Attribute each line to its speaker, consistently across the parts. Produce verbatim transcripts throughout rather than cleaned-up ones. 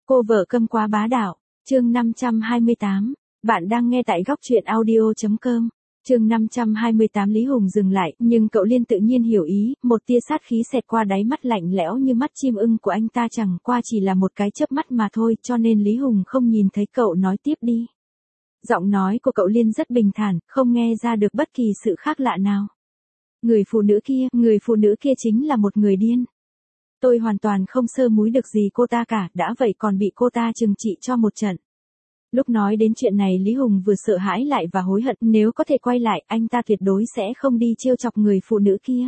Speaker 1: Cô vợ câm quá bá đạo, chương năm trăm hai mươi tám, bạn đang nghe tại góc truyện audio chấm com. Chương năm trăm hai mươi tám Lý Hùng dừng lại, nhưng cậu Liên tự nhiên hiểu ý, một tia sát khí xẹt qua đáy mắt lạnh lẽo như mắt chim ưng của anh ta chẳng qua chỉ là một cái chớp mắt mà thôi, cho nên Lý Hùng không nhìn thấy cậu nói tiếp đi. Giọng nói của cậu Liên rất bình thản, không nghe ra được bất kỳ sự khác lạ nào. Người phụ nữ kia, người phụ nữ kia chính là một người điên. Tôi hoàn toàn không sơ múi được gì cô ta cả, đã vậy còn bị cô ta trừng trị cho một trận. Lúc nói đến chuyện này Lý Hùng vừa sợ hãi lại và hối hận, nếu có thể quay lại, anh ta tuyệt đối sẽ không đi trêu chọc người phụ nữ kia.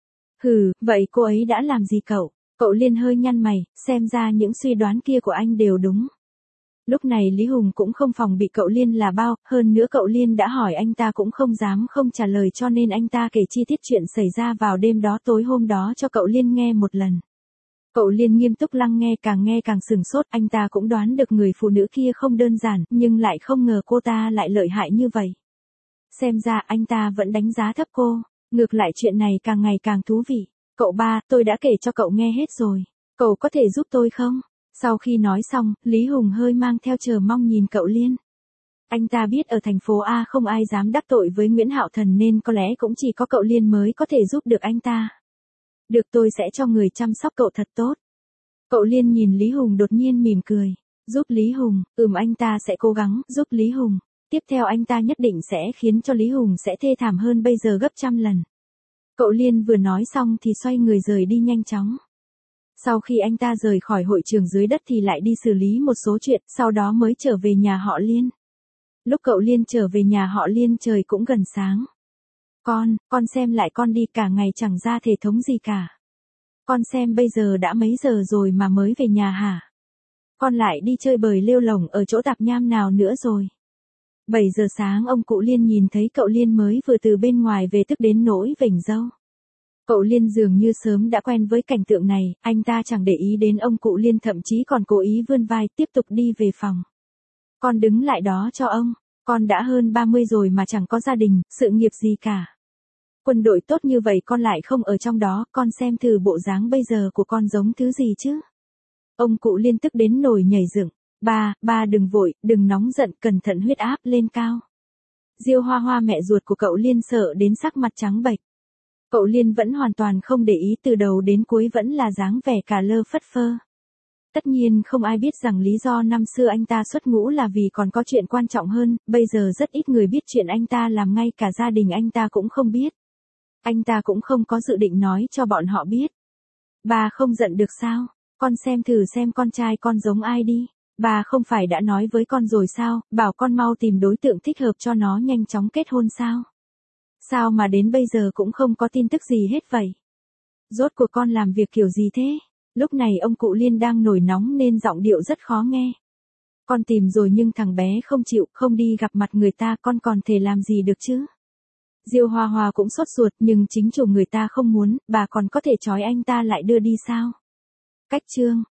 Speaker 1: Hừ, vậy cô ấy đã làm gì cậu? Cậu Liên hơi nhăn mày, xem ra những suy đoán kia của anh đều đúng. Lúc này Lý Hùng cũng không phòng bị cậu Liên là bao, hơn nữa cậu Liên đã hỏi anh ta cũng không dám không trả lời, cho nên anh ta kể chi tiết chuyện xảy ra vào đêm đó tối hôm đó cho cậu Liên nghe một lần. Cậu Liên nghiêm túc lắng nghe, càng nghe càng sửng sốt, anh ta cũng đoán được người phụ nữ kia không đơn giản, nhưng lại không ngờ cô ta lại lợi hại như vậy. Xem ra anh ta vẫn đánh giá thấp cô, ngược lại chuyện này càng ngày càng thú vị. Cậu ba, tôi đã kể cho cậu nghe hết rồi, cậu có thể giúp tôi không? Sau khi nói xong, Lý Hùng hơi mang theo chờ mong nhìn cậu Liên. Anh ta biết ở thành phố A không ai dám đắc tội với Nguyễn Hạo Thần nên có lẽ cũng chỉ có cậu Liên mới có thể giúp được anh ta. Được, tôi sẽ cho người chăm sóc cậu thật tốt. Cậu Liên nhìn Lý Hùng đột nhiên mỉm cười. Giúp Lý Hùng, ừm anh ta sẽ cố gắng, giúp Lý Hùng. Tiếp theo anh ta nhất định sẽ khiến cho Lý Hùng sẽ thê thảm hơn bây giờ gấp trăm lần. Cậu Liên vừa nói xong thì xoay người rời đi nhanh chóng. Sau khi anh ta rời khỏi hội trường dưới đất thì lại đi xử lý một số chuyện, sau đó mới trở về nhà họ Liên. Lúc cậu Liên trở về nhà họ Liên trời cũng gần sáng. Con, con xem lại con đi, cả ngày chẳng ra thể thống gì cả. Con xem bây giờ đã mấy giờ rồi mà mới về nhà hả? Con lại đi chơi bời lêu lổng ở chỗ tạp nham nào nữa rồi? bảy giờ sáng ông cụ Liên nhìn thấy cậu Liên mới vừa từ bên ngoài về tức đến nỗi vểnh râu. Cậu Liên dường như sớm đã quen với cảnh tượng này, anh ta chẳng để ý đến ông cụ Liên, thậm chí còn cố ý vươn vai tiếp tục đi về phòng. Con đứng lại đó cho ông, con đã hơn ba mươi rồi mà chẳng có gia đình, sự nghiệp gì cả. Quân đội tốt như vậy con lại không ở trong đó, con xem thử bộ dáng bây giờ của con giống thứ gì chứ. Ông cụ Liên tức đến nổi nhảy dựng. Ba, ba đừng vội, đừng nóng giận, cẩn thận huyết áp lên cao. Diêu Hoa Hoa mẹ ruột của cậu Liên sợ đến sắc mặt trắng bệch. Cậu Liên vẫn hoàn toàn không để ý, từ đầu đến cuối vẫn là dáng vẻ cả lơ phất phơ. Tất nhiên không ai biết rằng lý do năm xưa anh ta xuất ngũ là vì còn có chuyện quan trọng hơn, bây giờ rất ít người biết chuyện anh ta làm, ngay cả gia đình anh ta cũng không biết. Anh ta cũng không có dự định nói cho bọn họ biết. Bà không giận được sao? Con xem thử xem con trai con giống ai đi. Bà không phải đã nói với con rồi sao, bảo con mau tìm đối tượng thích hợp cho nó nhanh chóng kết hôn sao? Sao mà đến bây giờ cũng không có tin tức gì hết vậy? Rốt cuộc con làm việc kiểu gì thế? Lúc này ông cụ Liên đang nổi nóng nên giọng điệu rất khó nghe. Con tìm rồi nhưng thằng bé không chịu, không đi gặp mặt người ta, con còn thể làm gì được chứ? Diêu Hoa Hoa cũng sốt ruột, nhưng chính chủ người ta không muốn, bà còn có thể trói anh ta lại đưa đi sao? Cách chương